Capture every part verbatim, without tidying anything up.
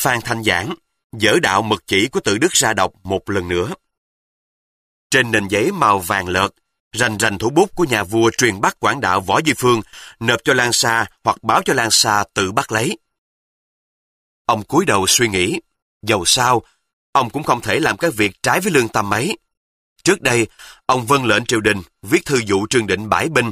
Phan Thanh Giảng dở đạo mật chỉ của Tự Đức ra đọc một lần nữa. Trên nền giấy màu vàng lợt, rành rành thủ bút của nhà vua truyền bắt quản đạo Võ Duy Phương nộp cho Lan Sa hoặc báo cho Lan Sa tự bắt lấy. Ông cúi đầu suy nghĩ, dầu sao, ông cũng không thể làm các việc trái với lương tâm ấy. Trước đây, ông vâng lệnh triều đình viết thư dụ Trương Định bãi binh.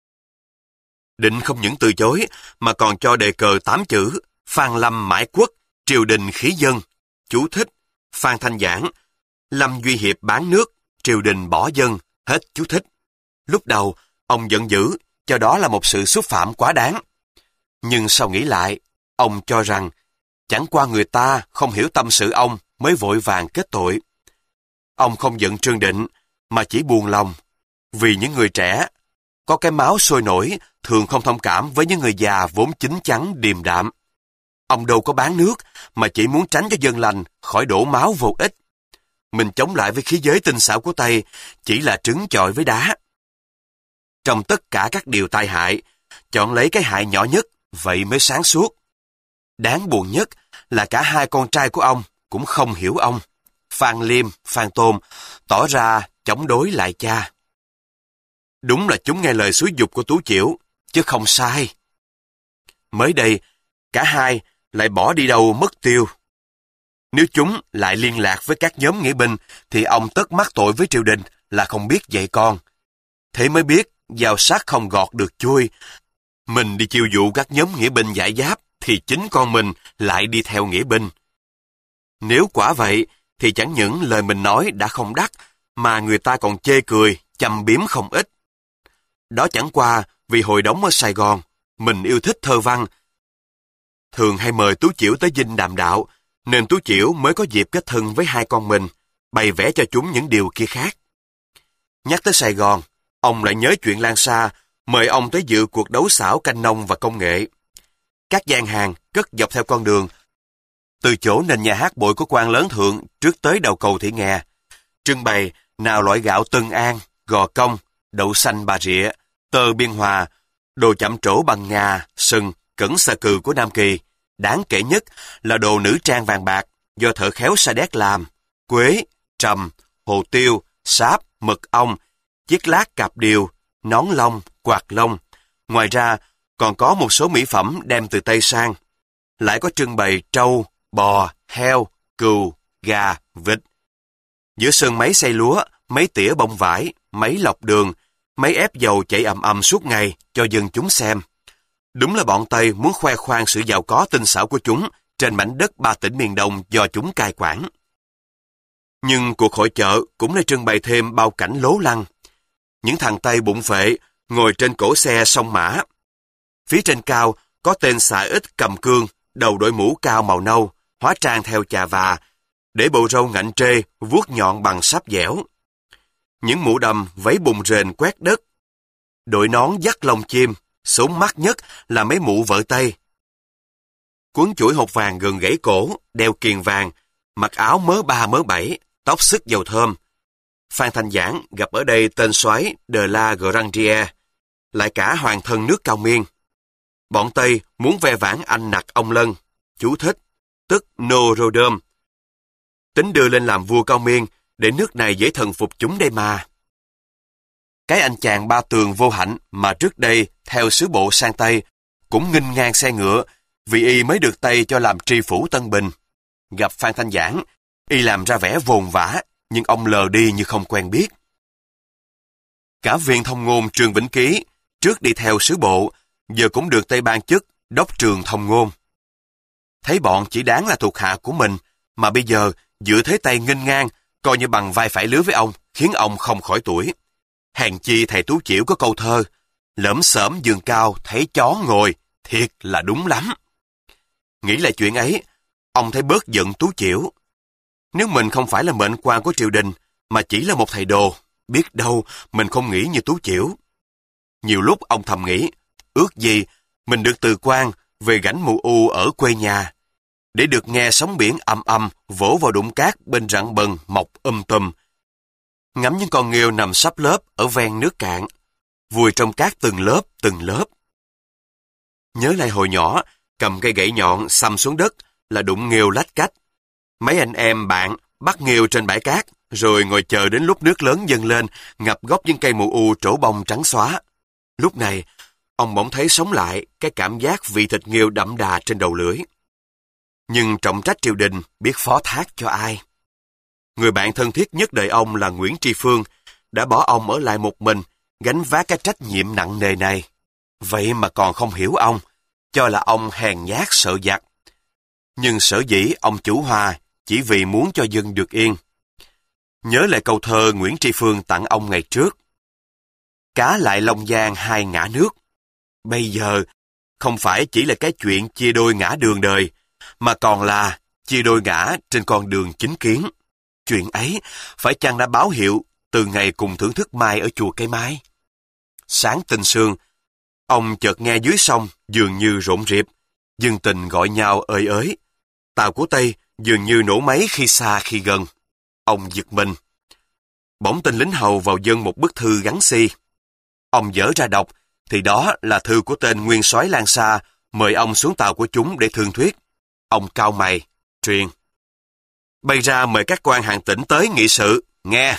Định không những từ chối, mà còn cho đề cờ tám chữ Phan Lâm mãi quốc, triều đình khí dân. Chú thích: Phan Thanh Giảng, Lâm Duy Hiệp bán nước, triều đình bỏ dân. Hết chú thích. Lúc đầu, ông giận dữ, cho đó là một sự xúc phạm quá đáng. Nhưng sau nghĩ lại, ông cho rằng chẳng qua người ta không hiểu tâm sự ông mới vội vàng kết tội. Ông không giận Trương Định, mà chỉ buồn lòng. Vì những người trẻ, có cái máu sôi nổi, thường không thông cảm với những người già vốn chín chắn điềm đạm. Ông đâu có bán nước, mà chỉ muốn tránh cho dân lành khỏi đổ máu vô ích. Mình chống lại với khí giới tinh xảo của Tây, chỉ là trứng chọi với đá. Trong tất cả các điều tai hại, chọn lấy cái hại nhỏ nhất, vậy mới sáng suốt. Đáng buồn nhất là cả hai con trai của ông cũng không hiểu ông. Phan Liêm, Phan Tôn tỏ ra chống đối lại cha. Đúng là chúng nghe lời xúi giục của Tú Chiểu, chứ không sai. Mới đây, cả hai lại bỏ đi đâu mất tiêu. Nếu chúng lại liên lạc với các nhóm nghĩa binh, thì ông tất mắc tội với triều đình là không biết dạy con. Thế mới biết, dao sắc không gọt được chuôi. Mình đi chiêu dụ các nhóm nghĩa binh giải giáp, thì chính con mình lại đi theo nghĩa binh. Nếu quả vậy, thì chẳng những lời mình nói đã không đắc, mà người ta còn chê cười, châm biếm không ít. Đó chẳng qua vì hồi đóng ở Sài Gòn, mình yêu thích thơ văn. Thường hay mời Tú Chiểu tới dinh đàm đạo, nên Tú Chiểu mới có dịp kết thân với hai con mình, bày vẽ cho chúng những điều kia khác. Nhắc tới Sài Gòn, ông lại nhớ chuyện Lan Sa, mời ông tới dự cuộc đấu xảo canh nông và công nghệ. Các gian hàng cất dọc theo con đường, từ chỗ nền nhà hát bội của quan lớn thượng trước tới đầu cầu Thị Nghè, trưng bày nào loại gạo Tân An, gò công, đậu xanh Bà Rịa, tơ Biên Hòa, đồ chạm trổ bằng ngà, sừng, cẩn xà cừ của Nam Kỳ. Đáng kể nhất là đồ nữ trang vàng bạc do thợ khéo Sa Đéc làm, quế, trầm, hồ tiêu, sáp, mật ong, chiếc lát cạp điều, nón lông, quạt lông. Ngoài ra, còn có một số mỹ phẩm đem từ Tây sang. Lại có trưng bày trâu, bò, heo, cừu, gà, vịt. Giữa sân máy xay lúa, mấy tỉa bông vải, mấy lọc đường, mấy ép dầu chảy ầm ầm suốt ngày cho dân chúng xem. Đúng là bọn Tây muốn khoe khoang sự giàu có tinh xảo của chúng trên mảnh đất ba tỉnh miền Đông do chúng cai quản. Nhưng cuộc hội chợ cũng đã trưng bày thêm bao cảnh lố lăng. Những thằng Tây bụng phệ ngồi trên cổ xe song mã. Phía trên cao có tên xà ích cầm cương, đầu đội mũ cao màu nâu, hóa trang theo chà và, để bộ râu ngạnh trê, vuốt nhọn bằng sáp dẻo. Những mũ đầm váy bùng rền quét đất. Đội nón dắt lông chim, sốn mắt nhất là mấy mụ vợ Tây. Quấn chuỗi hột vàng gần gãy cổ, đeo kiềng vàng, mặc áo mớ ba mớ bảy, tóc sức dầu thơm. Phan Thanh Giảng gặp ở đây tên soái de la Grandier, lại cả hoàng thân nước Cao Miên. Bọn Tây muốn ve vãn anh nặc ông Lân, chú thích, tức Norodom. Tính đưa lên làm vua Cao Miên để nước này dễ thần phục chúng đây mà. Cái anh chàng Ba Tường vô hạnh mà trước đây theo sứ bộ sang Tây cũng nghênh ngang xe ngựa vì y mới được Tây cho làm tri phủ Tân Bình. Gặp Phan Thanh Giảng, y làm ra vẻ vồn vã, nhưng ông lờ đi như không quen biết. Cả viên thông ngôn Trương Vĩnh Ký, trước đi theo sứ bộ, giờ cũng được Tây ban chức đốc trường thông ngôn. Thấy bọn chỉ đáng là thuộc hạ của mình, mà bây giờ giữa thế Tây nghênh ngang, coi như bằng vai phải lứa với ông, khiến ông không khỏi tuổi. Hèn chi thầy Tú Chiểu có câu thơ, lởm xởm giường cao thấy chó ngồi, thiệt là đúng lắm. Nghĩ lại chuyện ấy, ông thấy bớt giận Tú Chiểu. Nếu mình không phải là mệnh quan của triều đình, mà chỉ là một thầy đồ, biết đâu mình không nghĩ như Tú Chiểu. Nhiều lúc ông thầm nghĩ, ước gì mình được từ quan về gánh mù u ở quê nhà, để được nghe sóng biển ầm ầm vỗ vào đụng cát bên rặng bần mọc um tùm. Ngắm những con nghêu nằm sắp lớp ở ven nước cạn, vùi trong cát từng lớp từng lớp. Nhớ lại hồi nhỏ, cầm cây gậy nhọn xăm xuống đất, là đụng nghêu lách cách. Mấy anh em bạn bắt nghêu trên bãi cát, rồi ngồi chờ đến lúc nước lớn dâng lên, ngập gốc những cây mù u trổ bông trắng xóa. Lúc này, ông bỗng thấy sống lại cái cảm giác vị thịt nghêu đậm đà trên đầu lưỡi. Nhưng trọng trách triều đình biết phó thác cho ai? Người bạn thân thiết nhất đời ông là Nguyễn Tri Phương, đã bỏ ông ở lại một mình, gánh vác cái trách nhiệm nặng nề này. Vậy mà còn không hiểu ông, cho là ông hèn nhát sợ giặc. Nhưng sở dĩ ông chủ hòa chỉ vì muốn cho dân được yên. Nhớ lại câu thơ Nguyễn Tri Phương tặng ông ngày trước. Cá lại Long Giang hai ngã nước. Bây giờ, không phải chỉ là cái chuyện chia đôi ngã đường đời, mà còn là chia đôi ngã trên con đường chính kiến. Chuyện ấy phải chăng đã báo hiệu từ ngày cùng thưởng thức mai ở chùa Cây Mai? Sáng tinh sương, ông chợt nghe dưới sông dường như rộn rịp, dân tình gọi nhau ơi ới. Tàu của Tây dường như nổ máy khi xa khi gần. Ông giật mình. Bỗng tên lính hầu vào dâng một bức thư gắn xi. Ông dở ra đọc, thì đó là thư của tên nguyên soái Lan Sa mời ông xuống tàu của chúng để thương thuyết. Ông cau mày, truyền. Bay ra mời các quan hàng tỉnh tới nghị sự, nghe.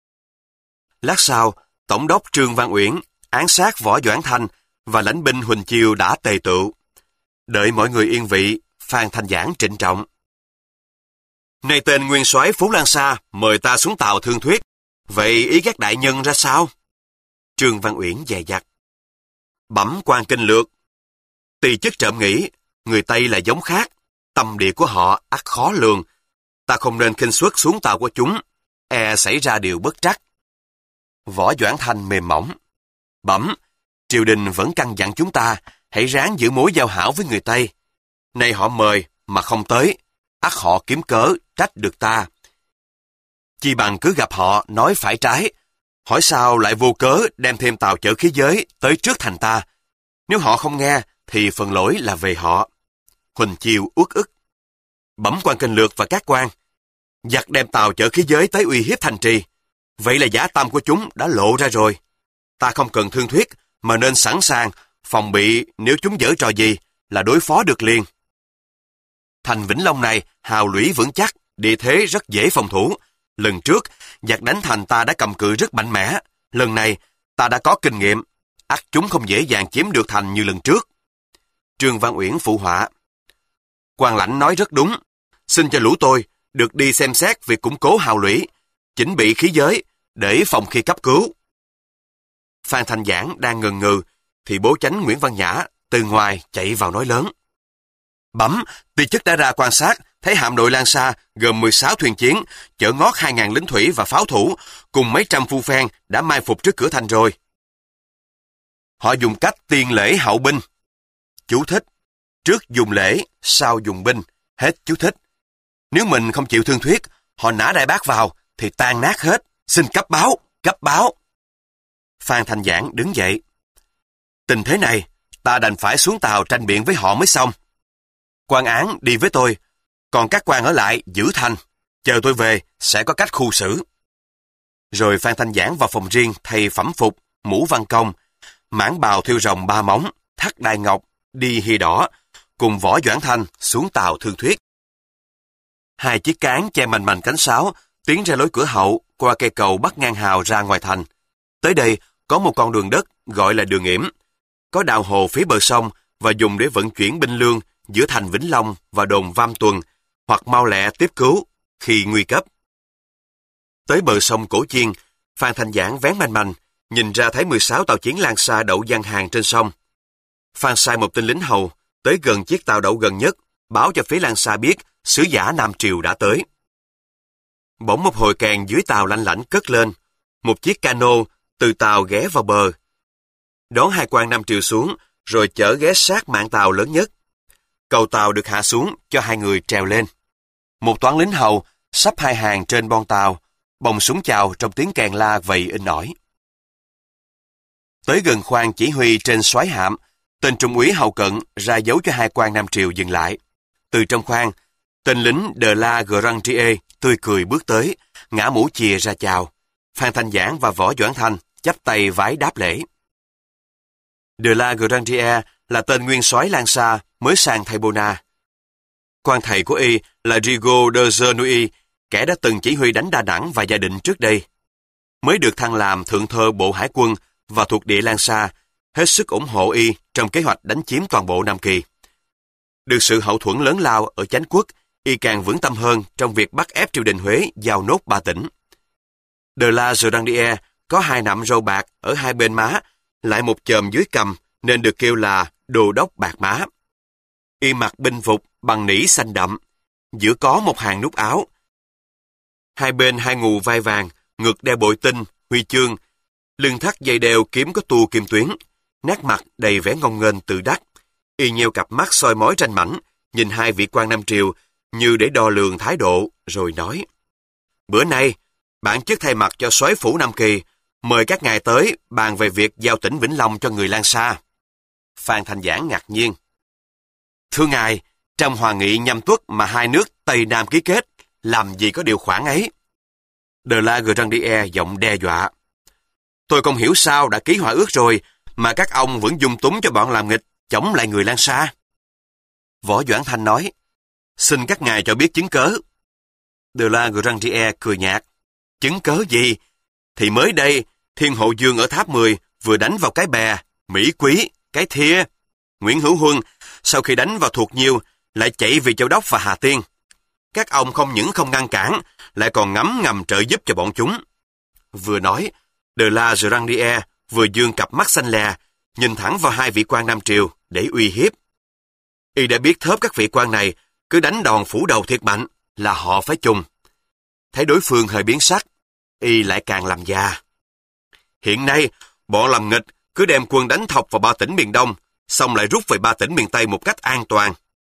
Lát sau, Tổng đốc Trương Văn Uyển, án sát Võ Doãn Thanh và lãnh binh Huỳnh Chiêu đã tề tựu. Đợi mọi người yên vị, Phan Thanh Giảng trịnh trọng. Nay tên nguyên soái Phú Lan Sa mời ta xuống tàu thương thuyết. Vậy ý các đại nhân ra sao? Trương Văn Uyển dè dặt. Bẩm quan kinh lược. Tỳ chức trộm nghĩ, người Tây là giống khác, tâm địa của họ ắt khó lường. Ta không nên khinh suất xuống tàu của chúng, e xảy ra điều bất trắc. Võ Doãn Thanh mềm mỏng. Bẩm, triều đình vẫn căn dặn chúng ta hãy ráng giữ mối giao hảo với người Tây. Nay họ mời mà không tới, ắt họ kiếm cớ trách được ta. Chi bằng cứ gặp họ nói phải trái, hỏi sao lại vô cớ đem thêm tàu chở khí giới tới trước thành ta. Nếu họ không nghe thì phần lỗi là về họ. Huỳnh Chiêu uất ức. Bẩm quan kinh lược và các quan, giặc đem tàu chở khí giới tới uy hiếp thành trì. Vậy là dã tâm của chúng đã lộ ra rồi. Ta không cần thương thuyết, mà nên sẵn sàng phòng bị nếu chúng giở trò gì là đối phó được liền. Thành Vĩnh Long này hào lũy vững chắc, địa thế rất dễ phòng thủ. Lần trước, giặc đánh thành ta đã cầm cự rất mạnh mẽ. Lần này, ta đã có kinh nghiệm. Ắt chúng không dễ dàng chiếm được thành như lần trước. Trương Văn Uyển phụ họa. Quan lãnh nói rất đúng. Xin cho lũ tôi được đi xem xét việc củng cố hào lũy, chỉnh bị khí giới để phòng khi cấp cứu. Phan Thanh Giảng đang ngần ngừ thì bố chánh Nguyễn Văn Nhã từ ngoài chạy vào nói lớn. Bẩm, ty chức đã ra quan sát, thấy hạm đội Lan Sa gồm mười sáu thuyền chiến, chở ngót hai nghìn lính thủy và pháo thủ, cùng mấy trăm phu phen đã mai phục trước cửa thành rồi. Họ dùng cách tiên lễ hậu binh. Chú thích. Trước dùng lễ, sau dùng binh. Hết chú thích. Nếu mình không chịu thương thuyết, họ nã đại bác vào, thì tan nát hết. Xin cấp báo, cấp báo. Phan Thanh Giảng đứng dậy. Tình thế này, ta đành phải xuống tàu tranh biện với họ mới xong. Quan án đi với tôi, còn các quan ở lại giữ thành. Chờ tôi về, sẽ có cách khu xử. Rồi Phan Thanh Giảng vào phòng riêng thay phẩm phục, mũ văn công, mãng bào thêu rồng ba móng, thắt đai ngọc, đi hi đỏ, cùng Võ Doãn Thanh xuống tàu thương thuyết. Hai chiếc cán che mành mành cánh sáo tiến ra lối cửa hậu qua cây cầu bắc ngang hào ra ngoài thành. Tới đây có một con đường đất gọi là đường yểm, có đào hồ phía bờ sông và dùng để vận chuyển binh lương giữa thành Vĩnh Long và đồn Vam Tuần, hoặc mau lẹ tiếp cứu khi nguy cấp. Tới bờ sông Cổ Chiên, Phan Thanh Giảng vén manh manh, nhìn ra thấy mười sáu tàu chiến Lan Sa đậu giăng hàng trên sông. Phan sai một tên lính hầu tới gần chiếc tàu đậu gần nhất, báo cho phía Lan Sa biết sứ giả Nam Triều đã tới. Bỗng một hồi kèn dưới tàu lanh lảnh cất lên, một chiếc cano từ tàu ghé vào bờ, đón hai quan Nam Triều xuống, rồi chở ghé sát mạn tàu lớn nhất. Cầu tàu được hạ xuống cho hai người trèo lên. Một toán lính hầu sắp hai hàng trên bon tàu, bồng súng chào trong tiếng kèn la vầy in ỏi. Tới gần khoang chỉ huy trên soái hạm, tên trung úy hầu cận ra dấu cho hai quan Nam Triều dừng lại. Từ trong khoang, tên lính De la Grandier tươi cười bước tới, ngã mũ chìa ra chào. Phan Thanh Giảng và Võ Doãn Thanh chắp tay vái đáp lễ. De la Grandier là tên nguyên soái Lan Sa mới sang Tây Bona. quan thầy của y là Rigo de Zernui, kẻ đã từng chỉ huy đánh Đà Nẵng và Gia Định trước đây, mới được thăng làm thượng thơ Bộ Hải quân và thuộc địa Lan Sa, hết sức ủng hộ y trong kế hoạch đánh chiếm toàn bộ Nam Kỳ. Được sự hậu thuẫn lớn lao ở chánh quốc, y càng vững tâm hơn trong việc bắt ép triều đình Huế giao nốt ba tỉnh. De la Drandière có hai nạm râu bạc ở hai bên má, lại một chòm dưới cằm nên được kêu là Đô đốc bạc má. Y mặc binh phục bằng nỉ xanh đậm, giữa có một hàng nút áo. Hai bên hai ngù vai vàng, ngực đeo bội tinh, huy chương, lưng thắt dây đeo kiếm có tua kim tuyến, nét mặt đầy vẻ ngông nghênh tự đắc. Y nheo cặp mắt soi mói ranh mảnh, nhìn hai vị quan Nam Triều như để đo lường thái độ, rồi nói: Bữa nay, bản chức thay mặt cho soái phủ Nam Kỳ, mời các ngài tới bàn về việc giao tỉnh Vĩnh Long cho người Lan Sa. Phan Thanh Giảng ngạc nhiên: Thưa ngài, trong hòa nghị nhâm tuất mà hai nước Tây Nam ký kết, làm gì có điều khoản ấy? De la Grandière giọng đe dọa: Tôi không hiểu sao đã ký hòa ước rồi mà các ông vẫn dung túng cho bọn làm nghịch, chống lại người Lan Sa. Võ Doãn Thanh nói: Xin các ngài cho biết chứng cớ. De la Grandière cười nhạt: Chứng cớ gì? Thì mới đây, Thiên Hộ Dương ở Tháp Mười vừa đánh vào cái Bè, Mỹ Quý, cái Thia. Nguyễn Hữu Huân, sau khi đánh vào Thuộc Nhiêu, lại chạy về Châu Đốc và Hà Tiên. Các ông không những không ngăn cản, lại còn ngấm ngầm trợ giúp cho bọn chúng. Vừa nói, De la Grandière vừa dương cặp mắt xanh lè, nhìn thẳng vào hai vị quan Nam Triều để uy hiếp. Y đã biết thớp các vị quan này cứ đánh đòn phủ đầu thiệt mạnh là họ phải chung. Thấy đối phương hơi biến sắc, Y lại càng làm già. Hiện nay, bọn làm nghịch cứ đem quân đánh thọc vào ba tỉnh miền Đông, xong lại rút về ba tỉnh miền Tây một cách an toàn.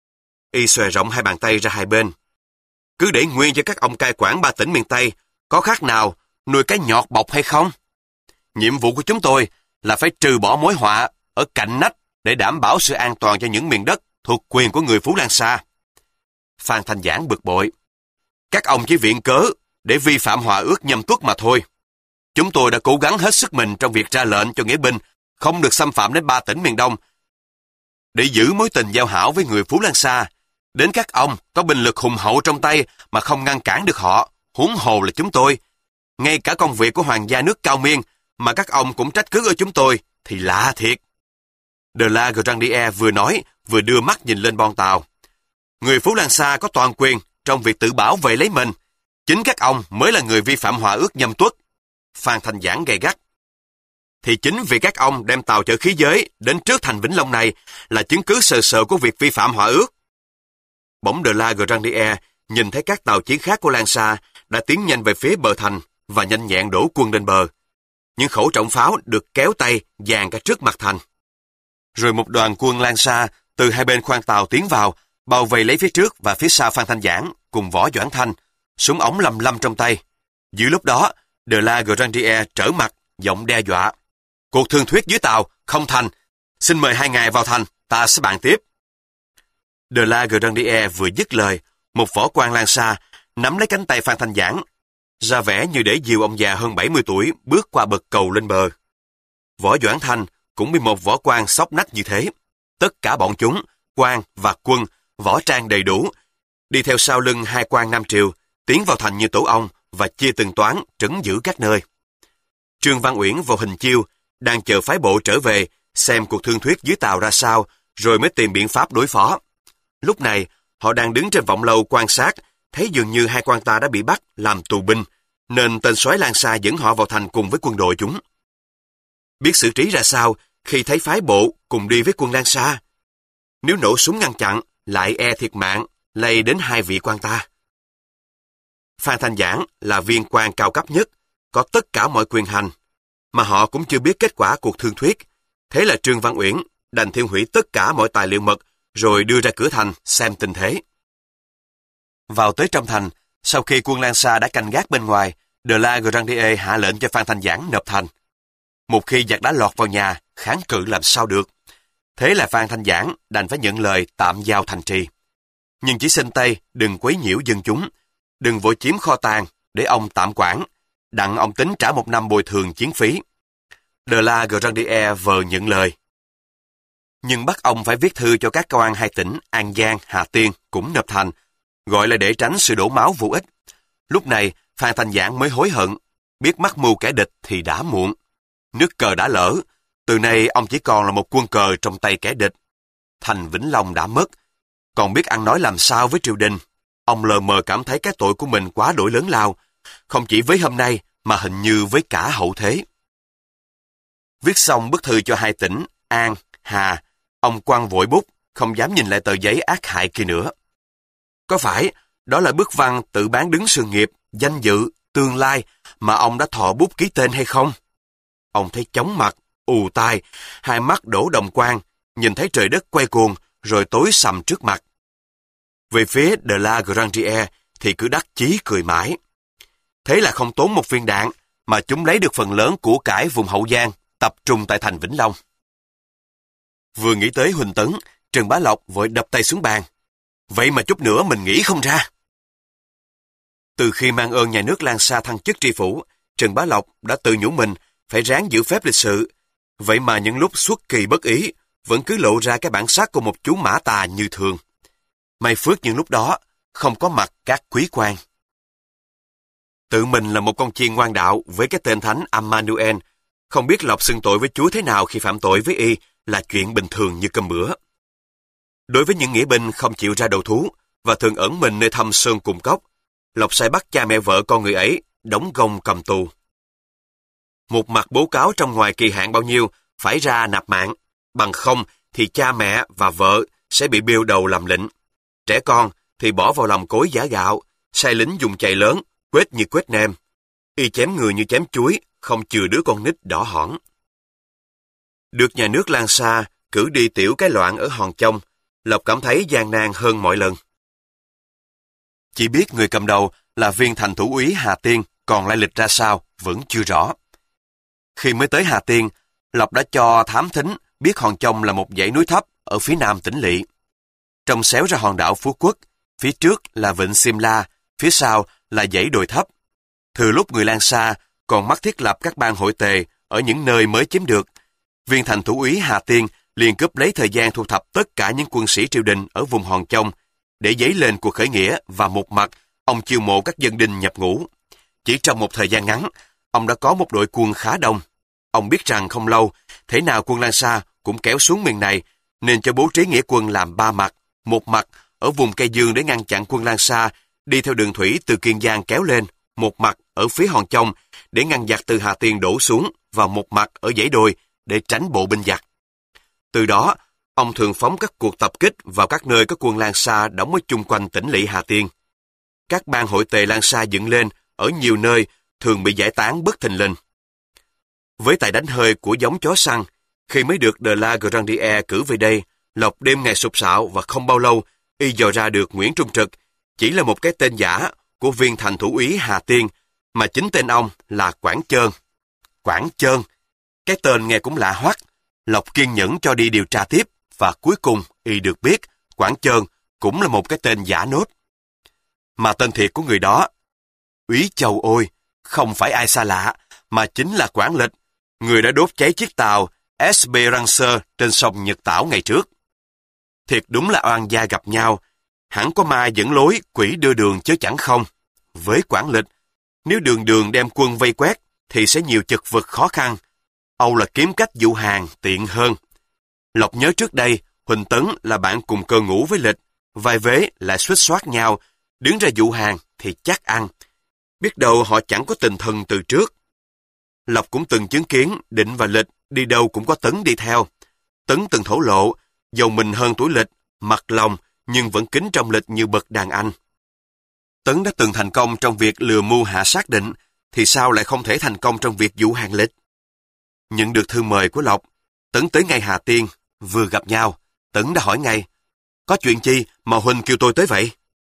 Y xòe rộng hai bàn tay ra hai bên. Cứ để nguyên cho các ông cai quản ba tỉnh miền Tây, có khác nào nuôi cái nhọt bọc hay không? Nhiệm vụ của chúng tôi là phải trừ bỏ mối họa ở cạnh nách để đảm bảo sự an toàn cho những miền đất thuộc quyền của người Phú Lan Sa. Phan Thanh Giảng bực bội: Các ông chỉ viện cớ để vi phạm hòa ước nhâm tuất mà thôi. Chúng tôi đã cố gắng hết sức mình trong việc ra lệnh cho nghĩa binh không được xâm phạm đến ba tỉnh miền Đông để giữ mối tình giao hảo với người Phú Lan Sa. Đến các ông có binh lực hùng hậu trong tay mà không ngăn cản được họ, huống hồ là chúng tôi. Ngay cả công việc của hoàng gia nước Cao Miên mà các ông cũng trách cứ ở chúng tôi thì lạ thiệt. De la Grandière vừa nói vừa đưa mắt nhìn lên bon tàu. Người Phú Lan Sa có toàn quyền trong việc tự bảo vệ lấy mình. Chính các ông mới là người vi phạm hòa ước nhâm tuất. Phan Thanh Giảng gay gắt: Thì chính vì các ông đem tàu chở khí giới đến trước thành Vĩnh Long này là chứng cứ sờ sờ của việc vi phạm hòa ước. Bỗng De la Grandière nhìn thấy các tàu chiến khác của Lan Sa đã tiến nhanh về phía bờ thành và nhanh nhẹn đổ quân lên bờ. Những khẩu trọng pháo được kéo tay dàn cả trước mặt thành. Rồi một đoàn quân Lan Sa từ hai bên khoang tàu tiến vào, bao vây lấy phía trước và phía sau Phan Thanh Giảng cùng Võ Doãn Thanh, súng ống lầm lăm trong tay. Giữa lúc đó, De la Grandière trở mặt, giọng đe dọa: Cuộc thương thuyết dưới tàu không thành, xin mời hai ngài vào thành, ta sẽ bàn tiếp. De la Grandière vừa dứt lời, một võ quan Lan Sa nắm lấy cánh tay Phan Thanh Giảng, ra vẻ như để dìu ông già hơn bảy mươi tuổi bước qua bậc cầu lên bờ. Võ Doãn Thanh cũng bị một võ quan xốc nách như thế. Tất cả bọn chúng, quan và quân, võ trang đầy đủ, đi theo sau lưng hai quan Nam Triều, tiến vào thành như tổ ong và chia từng toán trấn giữ các nơi. Trương Văn Uyển vào Hình Chiêu đang chờ phái bộ trở về xem cuộc thương thuyết dưới tàu ra sao, rồi mới tìm biện pháp đối phó. Lúc này, họ đang đứng trên vọng lâu quan sát, thấy dường như hai quan ta đã bị bắt làm tù binh, nên tên soái Lan Sa dẫn họ vào thành cùng với quân đội chúng. Biết xử trí ra sao khi thấy phái bộ cùng đi với quân Lan Sa? Nếu nổ súng ngăn chặn, lại e thiệt mạng, lây đến hai vị quan ta. Phan Thanh Giảng là viên quan cao cấp nhất, có tất cả mọi quyền hành, mà họ cũng chưa biết kết quả cuộc thương thuyết. Thế là Trương Văn Uyển đành thiêu hủy tất cả mọi tài liệu mật, rồi đưa ra cửa thành xem tình thế. Vào tới trong thành, sau khi quân Lan Sa đã canh gác bên ngoài, De la Grandière hạ lệnh cho Phan Thanh Giảng nộp thành. Một khi giặc đã lọt vào nhà, kháng cự làm sao được. Thế là Phan Thanh Giảng đành phải nhận lời tạm giao thành trì. Nhưng chỉ xin Tây đừng quấy nhiễu dân chúng, đừng vội chiếm kho tàng để ông tạm quản, đặng ông tính trả một năm bồi thường chiến phí. De la Grandière vờ nhận lời. nhưng bắt ông phải viết thư cho các công an hai tỉnh An Giang, Hà Tiên cũng nộp thành, gọi là để tránh sự đổ máu vô ích. Lúc này, Phan Thanh Giảng mới hối hận, biết mắc mưu kẻ địch thì đã muộn. Nước cờ đã lỡ, từ nay ông chỉ còn là một quân cờ trong tay kẻ địch. Thành Vĩnh Long đã mất, còn biết ăn nói làm sao với triều đình. Ông lờ mờ cảm thấy cái tội của mình quá đổi lớn lao, không chỉ với hôm nay mà hình như với cả hậu thế. Viết xong bức thư cho hai tỉnh An, Hà, ông quăng vội bút, không dám nhìn lại tờ giấy ác hại kia nữa. Có phải đó là bức văn tự bán đứng sự nghiệp, danh dự, tương lai mà ông đã thọ bút ký tên hay không? Ông thấy chóng mặt, ù tai, hai mắt đổ đồng quang, nhìn thấy trời đất quay cuồng rồi tối sầm trước mặt. Về phía de la Grandière thì cứ đắc chí cười mãi. Thế là không tốn một viên đạn mà chúng lấy được phần lớn của cải vùng Hậu Giang, tập trung tại thành Vĩnh Long. Vừa nghĩ tới Huỳnh Tấn, Trần Bá Lộc vội đập tay xuống bàn. Vậy mà chút nữa mình nghĩ không ra. Từ khi mang ơn nhà nước Lan Sa thăng chức tri phủ, Trần Bá Lộc đã tự nhủ mình phải ráng giữ phép lịch sự. Vậy mà những lúc xuất kỳ bất ý, vẫn cứ lộ ra cái bản sắc của một chú mã tà như thường. May phước những lúc đó, không có mặt các quý quan. Tự mình là một con chiên ngoan đạo với cái tên thánh Emmanuel, không biết Lộc xưng tội với Chúa thế nào khi phạm tội với y là chuyện bình thường như cơm bữa. Đối với những nghĩa binh không chịu ra đầu thú và thường ẩn mình nơi thâm sơn cùng cốc, Lộc sai bắt cha mẹ vợ con người ấy đóng gông cầm tù. Một mặt bố cáo trong ngoài kỳ hạn bao nhiêu phải ra nạp mạng, bằng không thì cha mẹ và vợ sẽ bị biêu đầu làm lệnh. Trẻ con thì bỏ vào lòng cối giả gạo, sai lính dùng chày lớn, quết như quết nem. Y chém người như chém chuối, không chừa đứa con nít đỏ hỏn. Được nhà nước Lan Sa cử đi tiểu cái loạn ở Hòn Chông, Lộc cảm thấy gian nan hơn mọi lần. Chỉ biết người cầm đầu là viên thành thủ úy Hà Tiên, còn lai lịch ra sao vẫn chưa rõ. Khi mới tới Hà Tiên, Lộc đã cho thám thính biết Hòn Chông là một dãy núi thấp ở phía nam tỉnh lỵ. Trông xéo ra hòn đảo Phú Quốc, phía trước là vịnh Simla, phía sau là dãy đồi thấp. Từ lúc người Lan Sa còn mắc thiết lập các bang hội tề ở những nơi mới chiếm được, viên thành thủ úy Hà Tiên liền cướp lấy thời gian thu thập tất cả những quân sĩ triều đình ở vùng Hòn Chông để dấy lên cuộc khởi nghĩa, và một mặt ông chiêu mộ các dân đinh nhập ngũ. Chỉ trong một thời gian ngắn, ông đã có một đội quân khá đông. Ông biết rằng không lâu, thế nào quân Lan Sa cũng kéo xuống miền này, nên cho bố trí nghĩa quân làm ba mặt. Một mặt ở vùng Cây Dương để ngăn chặn quân Lan Sa đi theo đường thủy từ Kiên Giang kéo lên, một mặt ở phía Hòn Chông để ngăn giặc từ Hà Tiên đổ xuống, và một mặt ở dãy đồi để tránh bộ binh giặc. Từ đó, ông thường phóng các cuộc tập kích vào các nơi có quân Lan Sa đóng ở chung quanh tỉnh lỵ Hà Tiên. Các bang hội tề Lan Sa dựng lên ở nhiều nơi thường bị giải tán bất thình lình. Với tài đánh hơi của giống chó săn, khi mới được de la Grandière cử về đây, Lộc đêm ngày sục sạo và không bao lâu, y dò ra được Nguyễn Trung Trực chỉ là một cái tên giả của viên thành thủ úy Hà Tiên, mà chính tên ông là Quảng Chơn. Quảng Chơn, cái tên nghe cũng lạ hoắc. Lộc kiên nhẫn cho đi điều tra tiếp, và cuối cùng y được biết Quảng Chơn cũng là một cái tên giả nốt. Mà tên thiệt của người đó, Úy Châu ôi, không phải ai xa lạ, mà chính là Quảng Lịch, người đã đốt cháy chiếc tàu Esperance trên sông Nhật Tảo ngày trước. Thiệt đúng là oan gia gặp nhau, hẳn có ma dẫn lối, quỷ đưa đường chứ chẳng không. Với Quảng Lịch, nếu đường đường đem quân vây quét, thì sẽ nhiều chật vật khó khăn. Âu là kiếm cách dụ hàng tiện hơn. Lộc nhớ trước đây, Huỳnh Tấn là bạn cùng cơ ngủ với Lịch, vai vế lại suýt soát nhau, đứng ra dụ hàng thì chắc ăn. Biết đâu họ chẳng có tình thân từ trước. Lộc cũng từng chứng kiến Định và Lịch đi đâu cũng có Tấn đi theo. Tấn từng thổ lộ, dầu mình hơn tuổi Lịch, mặt lòng nhưng vẫn kính trọng Lịch như bậc đàn anh. Tấn đã từng thành công trong việc lừa mưu hạ sát Định, thì sao lại không thể thành công trong việc dụ hàng Lịch? Nhận được thư mời của Lộc, Tấn tới ngay Hà Tiên, vừa gặp nhau, Tấn đã hỏi ngay, có chuyện chi mà Huynh kêu tôi tới vậy?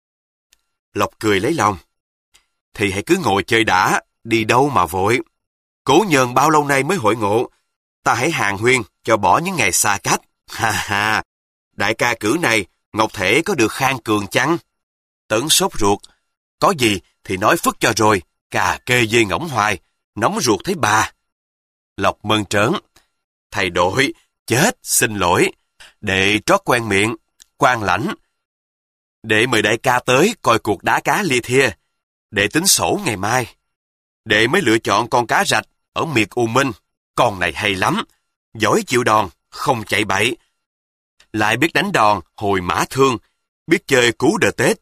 Lộc cười lấy lòng, thì hãy cứ ngồi chơi đã, đi đâu mà vội. Cố nhân bao lâu nay mới hội ngộ, ta hãy hàn huyên cho bỏ những ngày xa cách. Ha ha, đại ca cử này, Ngọc Thể có được khang cường chăng? Tấn sốt ruột, có gì thì nói phức cho rồi, cà kê dê ngỗng hoài, nóng ruột thấy bà. Lộc mơn trớn, thầy đội, chết, xin lỗi, Đệ trót quen miệng, quan lãnh. Đệ mời đại ca tới coi cuộc đá cá lia thia. Đệ tính sổ ngày mai. Đệ mới lựa chọn con cá rạch ở miệt U Minh. Con này hay lắm, giỏi chịu đòn, không chạy bậy. Lại biết đánh đòn hồi mã thương, biết chơi cú đờ Tết.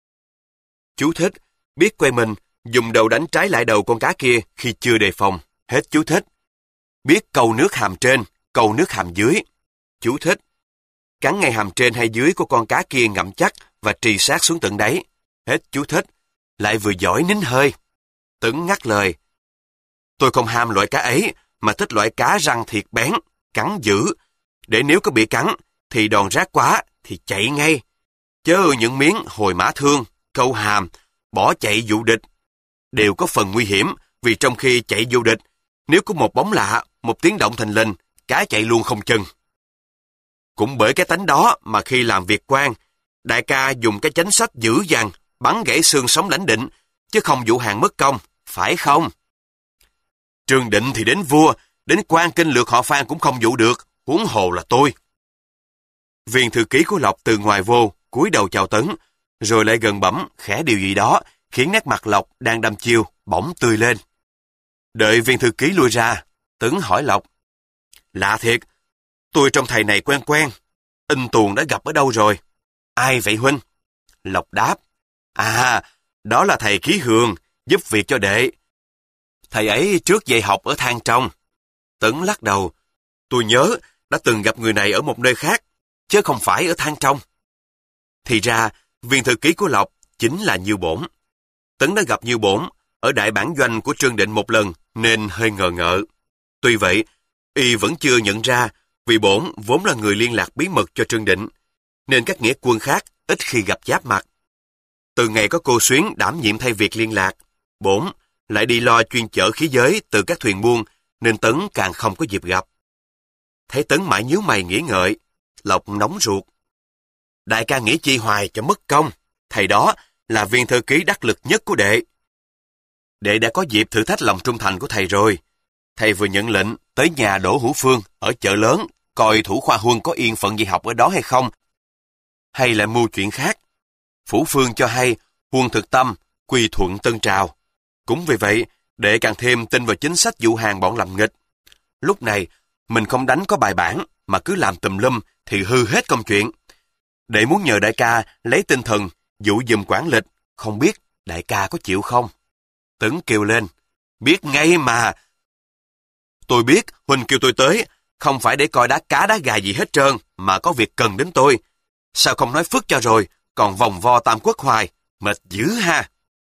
Chú thích, biết quay mình, dùng đầu đánh trái lại đầu con cá kia khi chưa đề phòng. Hết chú thích. Biết câu nước hàm trên, câu nước hàm dưới. Chú thích, cắn ngay hàm trên hay dưới của con cá kia ngậm chắc và trì sát xuống tận đáy. Hết chú thích. Lại vừa giỏi nín hơi. Tấn ngắt lời. Tôi không ham loại cá ấy, mà thích loại cá răng thiệt bén, cắn dữ. Để nếu có bị cắn, thì đòn rát quá, thì chạy ngay. Chớ những miếng hồi mã thương, câu hàm, bỏ chạy dụ địch. Đều có phần nguy hiểm, vì trong khi chạy vô địch, nếu có một bóng lạ, một tiếng động thình lình, cá chạy luôn không chừng. Cũng bởi cái tánh đó mà khi làm việc quan, đại ca dùng cái chánh sách dữ dằn, bắn gãy xương sống lãnh định, chứ không vụ hàng mất công, phải không? Trương Định thì đến vua, đến quan kinh lược họ Phan cũng không vụ được, huống hồ là tôi. Viên thư ký của Lộc từ ngoài vô, cúi đầu chào Tấn, rồi lại gần bẩm khẽ điều gì đó, khiến nét mặt Lộc đang đăm chiêu, bỗng tươi lên. Đợi viên thư ký lui ra, Tấn hỏi Lộc. Lạ thiệt, tôi trong thầy này quen quen, In Tuồng đã gặp ở đâu rồi? Ai vậy huynh? Lộc đáp. À, đó là thầy Ký Hường, giúp việc cho đệ. Thầy ấy trước dạy học ở Thang Trong. Tấn lắc đầu. Tôi nhớ đã từng gặp người này ở một nơi khác, chứ không phải ở Thang Trong. Thì ra, viên thư ký của Lộc chính là Nhiêu Bổn. Tấn đã gặp Nhiêu Bổn ở đại bản doanh của Trương Định một lần nên hơi ngờ ngợ. Tuy vậy, y vẫn chưa nhận ra vì Bổn vốn là người liên lạc bí mật cho Trương Định, nên các nghĩa quân khác ít khi gặp giáp mặt. Từ ngày có cô Xuyến đảm nhiệm thay việc liên lạc, Bổn lại đi lo chuyên chở khí giới từ các thuyền buôn, nên Tấn càng không có dịp gặp. Thấy Tấn mãi nhíu mày nghĩ ngợi, Lộc nóng ruột. Đại ca nghĩ chi hoài cho mất công, thầy đó là viên thư ký đắc lực nhất của đệ. Đệ đã có dịp thử thách lòng trung thành của thầy rồi. Thầy vừa nhận lệnh tới nhà Đỗ Hữu Phương ở chợ lớn, coi thủ khoa Huân có yên phận dạy học ở đó hay không, hay là mưu chuyện khác. Phủ Phương cho hay Huân thực tâm, quy thuận Tân Trào. Cũng vì vậy, đệ càng thêm tin vào chính sách dụ hàng bọn làm nghịch. Lúc này, mình không đánh có bài bản, mà cứ làm tùm lum thì hư hết công chuyện. Đệ muốn nhờ đại ca lấy tinh thần, dụ dùm quản lịch, không biết đại ca có chịu không? Tấn kêu lên, biết ngay mà. Tôi biết huynh kêu tôi tới, không phải để coi đá cá đá gà gì hết trơn, mà có việc cần đến tôi. Sao không nói phức cho rồi, còn vòng vo Tam Quốc hoài, mệt dữ ha.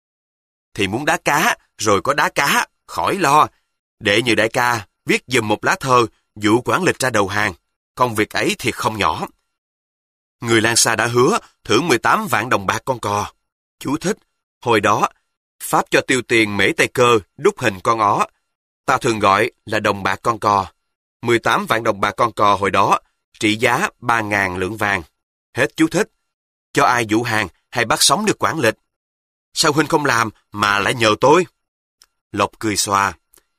Thì muốn đá cá, rồi có đá cá, khỏi lo. Để như đại ca viết dùm một lá thơ, dụ quản lịch ra đầu hàng. Công việc ấy thiệt không nhỏ. Người Lan Sa đã hứa thưởng mười tám vạn đồng bạc con cò. Chú thích, hồi đó, Pháp cho tiêu tiền mễ Tây Cơ đúc hình con ó. Ta thường gọi là đồng bạc con cò. mười tám vạn đồng bạc con cò hồi đó, trị giá ba ngàn lượng vàng. Hết chú thích. Cho ai dụ hàng hay bắt sống được quản lịch. Sao huynh không làm mà lại nhờ tôi? Lộc cười xòa.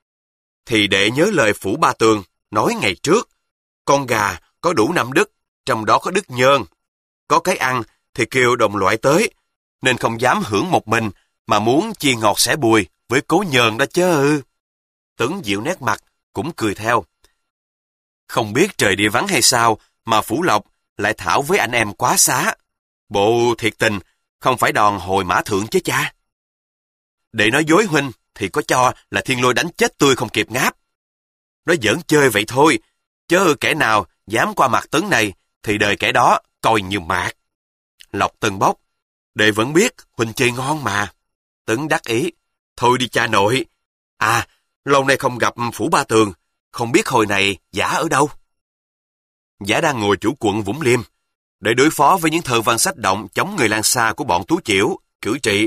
Thì để nhớ lời Phủ Ba Tường nói ngày trước, con gà có đủ năm đức, trong đó có đức nhơn. Có cái ăn thì kêu đồng loại tới, nên không dám hưởng một mình, mà muốn chia ngọt sẻ bùi với cố nhơn đó chứ. Tấn dịu nét mặt, cũng cười theo. Không biết trời địa vắng hay sao, mà Phủ Lộc lại thảo với anh em quá xá. Bộ thiệt tình, không phải đòn hồi mã thượng chứ cha. Để nói dối huynh, thì có cho là Thiên Lôi đánh chết tươi không kịp ngáp. Nó giỡn chơi vậy thôi, chớ kẻ nào dám qua mặt Tấn này, thì đời kẻ đó coi như mạt. Lộc tần bốc, đệ vẫn biết huynh chơi ngon mà. Tấn đắc ý, thôi đi cha nội. À, lâu nay không gặp Phủ Ba Tường, không biết hồi này Giả ở đâu. Giả đang ngồi chủ quận Vũng Liêm, để đối phó với những thơ văn sách động chống người Lan Sa của bọn Tú Chiểu, cử trị.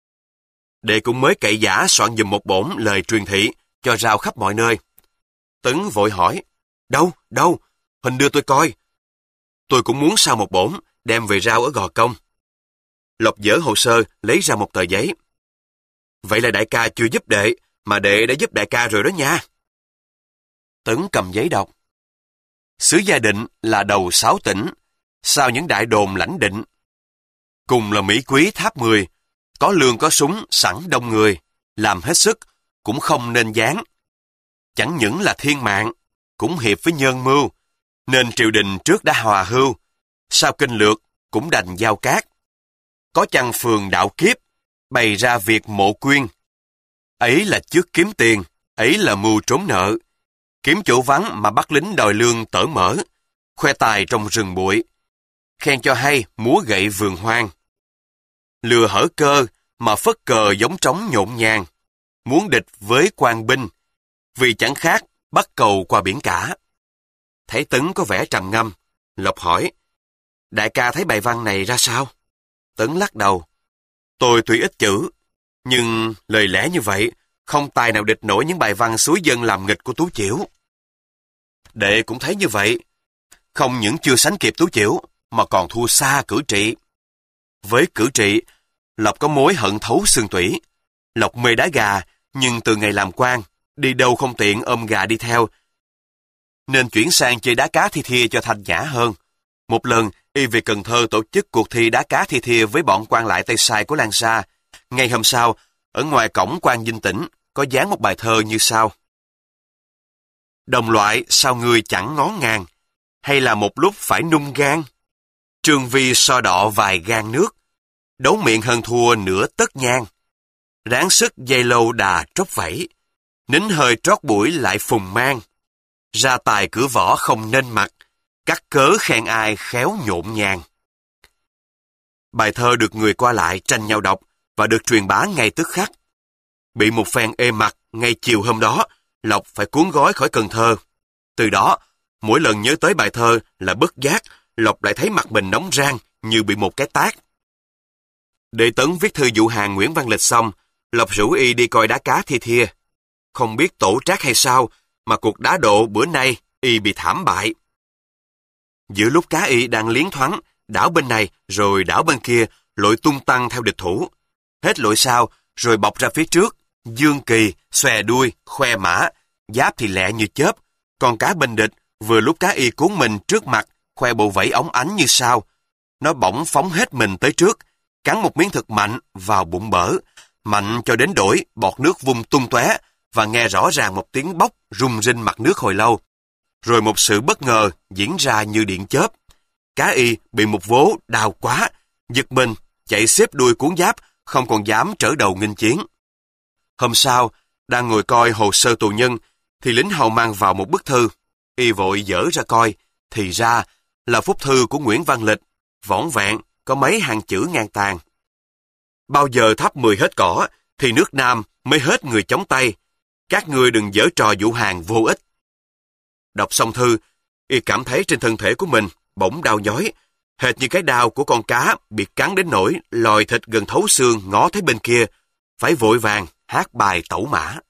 Đệ cũng mới cậy Giả soạn dùm một bổn lời truyền thị, cho rao khắp mọi nơi. Tấn vội hỏi, đâu, đâu, huynh đưa tôi coi. Tôi cũng muốn sao một bổn, đem về rao ở Gò Công. Lộc dở hồ sơ, lấy ra một tờ giấy. Vậy là đại ca chưa giúp đệ, mà đệ đã giúp đại ca rồi đó nha. Tấn cầm giấy đọc. Xứ Gia Định là đầu sáu tỉnh, sau những đại đồn lãnh định. Cùng là Mỹ quý tháp mười, có lương có súng sẵn đông người, làm hết sức, cũng không nên gián. Chẳng những là thiên mạng, cũng hiệp với nhân mưu, nên triều đình trước đã hòa hưu, sau kinh lược cũng đành giao cát. Có chăng phường đạo kiếp, bày ra việc mộ quyên. Ấy là trước kiếm tiền, ấy là mưu trốn nợ. Kiếm chỗ vắng mà bắt lính đòi lương tở mở, khoe tài trong rừng bụi. Khen cho hay múa gậy vườn hoang. Lừa hở cơ mà phất cờ giống trống nhộn nhàng, muốn địch với quan binh, vì chẳng khác bắt cầu qua biển cả. Thấy Tấn có vẻ trầm ngâm, Lộc hỏi, đại ca thấy bài văn này ra sao? Tấn lắc đầu, tôi tuy ít chữ, nhưng lời lẽ như vậy, không tài nào địch nổi những bài văn xúi dân làm nghịch của Tú Chiểu. Đệ cũng thấy như vậy, không những chưa sánh kịp Tú Chiểu, mà còn thua xa Cử Trị. Với Cử Trị, Lộc có mối hận thấu xương tủy. Lộc mê đá gà, nhưng từ ngày làm quan, đi đâu không tiện ôm gà đi theo, nên chuyển sang chơi đá cá thi thia cho thanh nhã hơn. Một lần, y về Cần Thơ tổ chức cuộc thi đá cá thi thia với bọn quan lại Tây Sai của Lan Sa. Ngày hôm sau, ở ngoài cổng quan Dinh Tỉnh, có dán một bài thơ như sau. Đồng loại sao ngươi chẳng ngó ngàng, hay là một lúc phải nung gan. Trương Vi so đọ vài gan nước, đấu miệng hơn thua nửa tất nhang. Ráng sức dây lâu đà tróc vẫy, nín hơi trót buổi lại phùng mang. Ra tài cửa võ không nên mặc, cắt cớ khen ai khéo nhộn nhàng. Bài thơ được người qua lại tranh nhau đọc và được truyền bá ngay tức khắc. Bị một phen ê mặt ngay chiều hôm đó, Lộc phải cuốn gói khỏi Cần Thơ. Từ đó, mỗi lần nhớ tới bài thơ là bất giác, Lộc lại thấy mặt mình nóng rang như bị một cái tát. Để Tấn viết thư dụ hàng Nguyễn Văn Lịch xong, Lộc rủ y đi coi đá cá thi thia. Không biết tổ trác hay sao, mà cuộc đá độ bữa nay y bị thảm bại. Giữa lúc cá y đang liến thoáng, đảo bên này rồi đảo bên kia, lội tung tăng theo địch thủ. Hết lội sau, rồi bọc ra phía trước, dương kỳ, xòe đuôi, khoe mã, giáp thì lẹ như chớp. Còn cá bên địch, vừa lúc cá y cuốn mình trước mặt, khoe bộ vẫy óng ánh như sao. Nó bỗng phóng hết mình tới trước, cắn một miếng thật mạnh vào bụng bở, mạnh cho đến đổi, bọt nước vung tung tóe và nghe rõ ràng một tiếng bốc rung rinh mặt nước hồi lâu. Rồi một sự bất ngờ diễn ra như điện chớp. Cá y bị một vố đau quá, giật mình, chạy xếp đuôi cuốn giáp, không còn dám trở đầu nghênh chiến. Hôm sau, đang ngồi coi hồ sơ tù nhân, thì lính hầu mang vào một bức thư. Y vội dở ra coi, thì ra là phúc thư của Nguyễn Văn Lịch, võn vẹn, có mấy hàng chữ ngang tàn. Bao giờ tháp mười hết cỏ, thì nước Nam mới hết người chống tay. Các ngươi đừng giở trò dụ hàng vô ích. Đọc xong thư, y cảm thấy trên thân thể của mình bỗng đau nhói, hệt như cái đau của con cá bị cắn đến nỗi lòi thịt gần thấu xương ngó thấy bên kia, phải vội vàng hát bài tẩu mã.